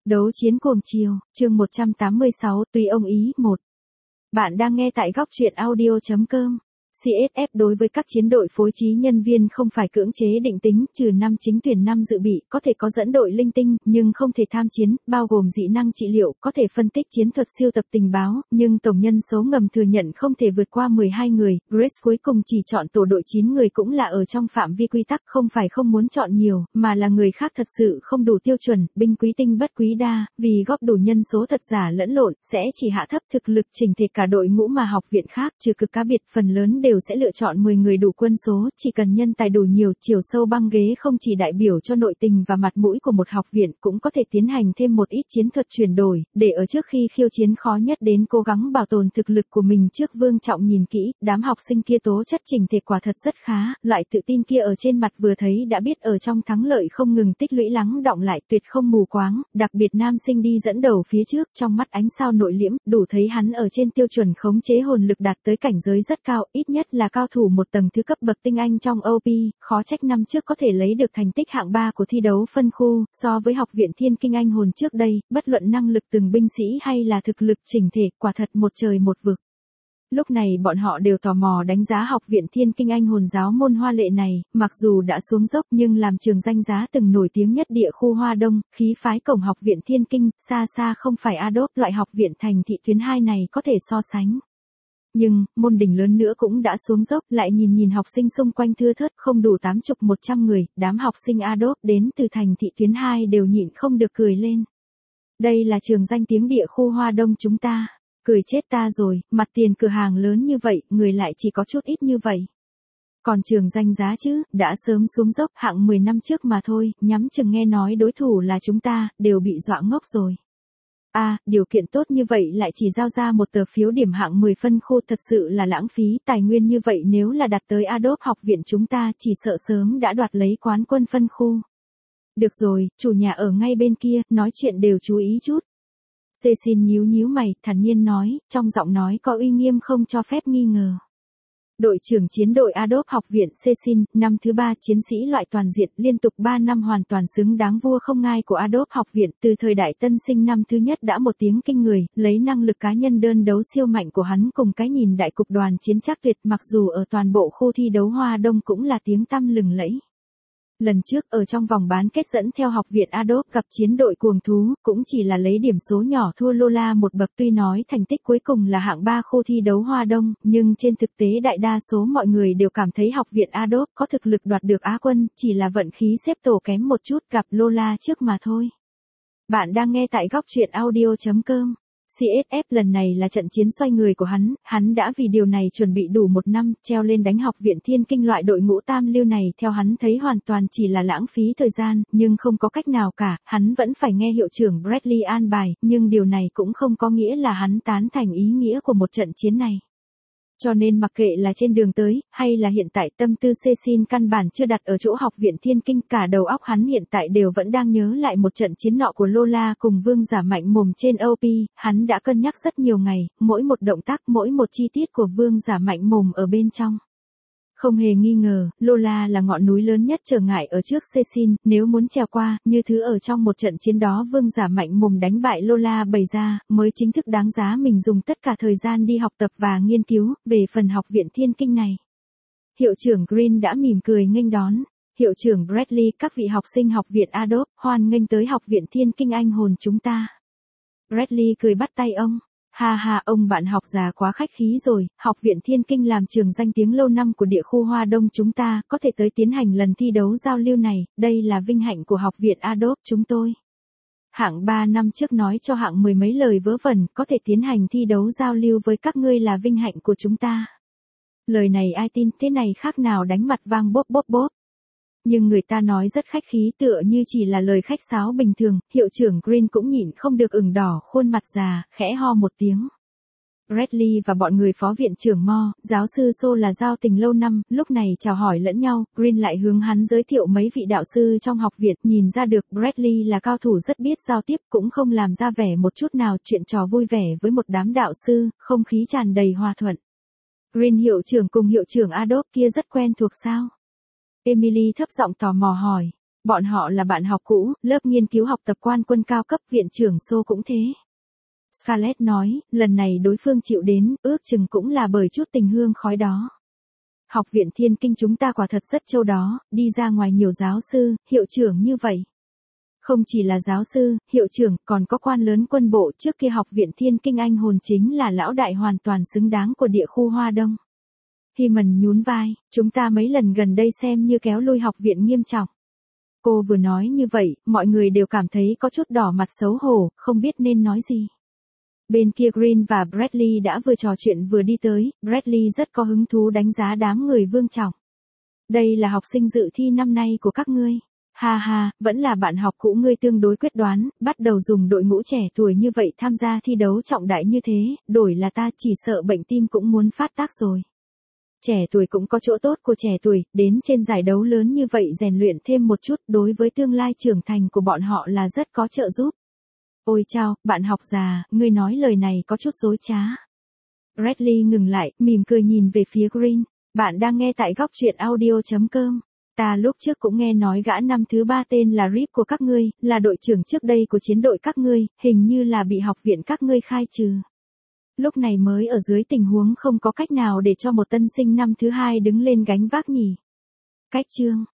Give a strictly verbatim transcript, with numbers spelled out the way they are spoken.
Đấu chiến cuồng chiều, chương một trăm tám mươi sáu, tùy ông ý, một. Bạn đang nghe tại góc truyện audio chấm com. xê ét ép đối với các chiến đội phối trí nhân viên không phải cưỡng chế định tính, trừ năm chính tuyển năm dự bị, có thể có dẫn đội linh tinh, nhưng không thể tham chiến, bao gồm dị năng trị liệu, có thể phân tích chiến thuật siêu tập tình báo, nhưng tổng nhân số ngầm thừa nhận không thể vượt qua mười hai người. Grace cuối cùng chỉ chọn tổ đội chín người cũng là ở trong phạm vi quy tắc, không phải không muốn chọn nhiều, mà là người khác thật sự không đủ tiêu chuẩn, binh quý tinh bất quý đa, vì góp đủ nhân số thật giả lẫn lộn, sẽ chỉ hạ thấp thực lực chỉnh thể cả đội ngũ mà học viện khác, trừ cực cá biệt phần lớn đều sẽ lựa chọn mười người đủ quân số, chỉ cần nhân tài đủ nhiều, chiều sâu băng ghế không chỉ đại biểu cho nội tình và mặt mũi của một học viện, cũng có thể tiến hành thêm một ít chiến thuật chuyển đổi, để ở trước khi khiêu chiến khó nhất đến cố gắng bảo tồn thực lực của mình trước. Vương Trọng nhìn kỹ, đám học sinh kia tố chất chỉnh thể quả thật rất khá, loại tự tin kia ở trên mặt vừa thấy đã biết ở trong thắng lợi không ngừng tích lũy lắng đọng lại, tuyệt không mù quáng, đặc biệt nam sinh đi dẫn đầu phía trước, trong mắt ánh sao nội liễm, đủ thấy hắn ở trên tiêu chuẩn khống chế hồn lực đạt tới cảnh giới rất cao, ít nhất là cao thủ một tầng thứ cấp bậc tinh anh trong o pê, khó trách năm trước có thể lấy được thành tích hạng ba của thi đấu phân khu, so với học viện Thiên Kinh Anh Hồn trước đây, bất luận năng lực từng binh sĩ hay là thực lực chỉnh thể, quả thật một trời một vực. Lúc này bọn họ đều tò mò đánh giá học viện Thiên Kinh Anh Hồn giáo môn Hoa Lệ này, mặc dù đã xuống dốc nhưng làm trường danh giá từng nổi tiếng nhất địa khu Hoa Đông, khí phái cổng học viện Thiên Kinh, xa xa không phải Adopt loại học viện thành thị tuyến hai này có thể so sánh. Nhưng, môn đỉnh lớn nữa cũng đã xuống dốc, lại nhìn nhìn học sinh xung quanh thưa thớt, không đủ tám chục một trăm người, đám học sinh Adopt đến từ thành thị tuyến hai đều nhịn không được cười lên. Đây là trường danh tiếng địa khu Hoa Đông chúng ta. Cười chết ta rồi, mặt tiền cửa hàng lớn như vậy, người lại chỉ có chút ít như vậy. Còn trường danh giá chứ, đã sớm xuống dốc, hạng mười năm trước mà thôi, nhắm chừng nghe nói đối thủ là chúng ta, đều bị dọa ngốc rồi. À, điều kiện tốt như vậy lại chỉ giao ra một tờ phiếu điểm hạng mười phân khu, thật sự là lãng phí, tài nguyên như vậy nếu là đặt tới Adopt học viện chúng ta chỉ sợ sớm đã đoạt lấy quán quân phân khu. Được rồi, chủ nhà ở ngay bên kia, nói chuyện đều chú ý chút. Cecil nhíu nhíu mày, thản nhiên nói, trong giọng nói có uy nghiêm không cho phép nghi ngờ. Đội trưởng chiến đội Adopt học viện Cecil, năm thứ ba, chiến sĩ loại toàn diện, liên tục ba năm hoàn toàn xứng đáng vua không ngai của Adopt học viện, từ thời đại tân sinh năm thứ nhất đã một tiếng kinh người, lấy năng lực cá nhân đơn đấu siêu mạnh của hắn cùng cái nhìn đại cục đoàn chiến chắc tuyệt, mặc dù ở toàn bộ khu thi đấu Hoa Đông cũng là tiếng tăm lừng lẫy. Lần trước ở trong vòng bán kết dẫn theo học viện Adopt gặp chiến đội cuồng thú, cũng chỉ là lấy điểm số nhỏ thua Lola một bậc, tuy nói thành tích cuối cùng là hạng ba khu thi đấu Hoa Đông, nhưng trên thực tế đại đa số mọi người đều cảm thấy học viện Adopt có thực lực đoạt được Á quân, chỉ là vận khí xếp tổ kém một chút gặp Lola trước mà thôi. Bạn đang nghe tại góc truyện audio chấm com. xê ét ép lần này là trận chiến xoay người của hắn, hắn đã vì điều này chuẩn bị đủ một năm, treo lên đánh học viện Thiên Kinh loại đội ngũ tam lưu này theo hắn thấy hoàn toàn chỉ là lãng phí thời gian, nhưng không có cách nào cả, hắn vẫn phải nghe hiệu trưởng Bradley an bài, nhưng điều này cũng không có nghĩa là hắn tán thành ý nghĩa của một trận chiến này. Cho nên mặc kệ là trên đường tới, hay là hiện tại, tâm tư Cecil căn bản chưa đặt ở chỗ học viện Thiên Kinh, cả đầu óc hắn hiện tại đều vẫn đang nhớ lại một trận chiến nọ của Lola cùng Vương Giả Mạnh Mồm trên o pê, hắn đã cân nhắc rất nhiều ngày, mỗi một động tác, mỗi một chi tiết của Vương Giả Mạnh Mồm ở bên trong. Không hề nghi ngờ, Lola là ngọn núi lớn nhất trở ngại ở trước Cecil, nếu muốn trèo qua, như thứ ở trong một trận chiến đó Vương Giả Mạnh Mồm đánh bại Lola bày ra, mới chính thức đáng giá mình dùng tất cả thời gian đi học tập và nghiên cứu, về phần học viện Thiên Kinh này. Hiệu trưởng Green đã mỉm cười nghênh đón. Hiệu trưởng Bradley, các vị học sinh học viện Adopt, hoan nghênh tới học viện Thiên Kinh Anh Hồn chúng ta. Bradley cười bắt tay ông. Ha ha, ông bạn học già quá khách khí rồi, học viện Thiên Kinh làm trường danh tiếng lâu năm của địa khu Hoa Đông chúng ta, có thể tới tiến hành lần thi đấu giao lưu này, đây là vinh hạnh của học viện Adopt chúng tôi. Hạng ba năm trước nói cho hạng mười mấy lời vớ vẩn, có thể tiến hành thi đấu giao lưu với các ngươi là vinh hạnh của chúng ta. Lời này ai tin, thế này khác nào đánh mặt vang bốp bốp bốp. Nhưng người ta nói rất khách khí, tựa như chỉ là lời khách sáo bình thường, hiệu trưởng Green cũng nhịn không được ửng đỏ khuôn mặt già, khẽ ho một tiếng. Bradley và bọn người phó viện trưởng Mo, giáo sư Sô là giao tình lâu năm, lúc này chào hỏi lẫn nhau, Green lại hướng hắn giới thiệu mấy vị đạo sư trong học viện, nhìn ra được Bradley là cao thủ rất biết giao tiếp, cũng không làm ra vẻ một chút nào chuyện trò vui vẻ với một đám đạo sư, không khí tràn đầy hòa thuận. Green hiệu trưởng cùng hiệu trưởng Adopt kia rất quen thuộc sao? Emily thấp giọng tò mò hỏi. Bọn họ là bạn học cũ, lớp nghiên cứu học tập quan quân cao cấp, viện trưởng Sô cũng thế. Scarlett nói, lần này đối phương chịu đến, ước chừng cũng là bởi chút tình hương khói đó. Học viện Thiên Kinh chúng ta quả thật rất châu đó, đi ra ngoài nhiều giáo sư, hiệu trưởng như vậy. Không chỉ là giáo sư, hiệu trưởng, còn có quan lớn quân bộ, trước kia học viện Thiên Kinh anh hồn chính là lão đại hoàn toàn xứng đáng của địa khu Hoa Đông. Hyman nhún vai, chúng ta mấy lần gần đây xem như kéo lui học viện nghiêm trọng. Cô vừa nói như vậy, mọi người đều cảm thấy có chút đỏ mặt xấu hổ, không biết nên nói gì. Bên kia Green và Bradley đã vừa trò chuyện vừa đi tới, Bradley rất có hứng thú đánh giá đám người Vương Trọng. Đây là học sinh dự thi năm nay của các ngươi. Ha ha, vẫn là bạn học cũ ngươi tương đối quyết đoán, bắt đầu dùng đội ngũ trẻ tuổi như vậy tham gia thi đấu trọng đại như thế, đổi là ta chỉ sợ bệnh tim cũng muốn phát tác rồi. Trẻ tuổi cũng có chỗ tốt của trẻ tuổi, đến trên giải đấu lớn như vậy rèn luyện thêm một chút đối với tương lai trưởng thành của bọn họ là rất có trợ giúp. Ôi chao, bạn học già, ngươi nói lời này có chút dối trá. Bradley ngừng lại, mỉm cười nhìn về phía Green. Bạn đang nghe tại góc truyện audio chấm com. Ta lúc trước cũng nghe nói gã năm thứ ba tên là Rip của các ngươi, là đội trưởng trước đây của chiến đội các ngươi, hình như là bị học viện các ngươi khai trừ. Lúc này mới ở dưới tình huống không có cách nào để cho một tân sinh năm thứ hai đứng lên gánh vác nhỉ. Cách chương.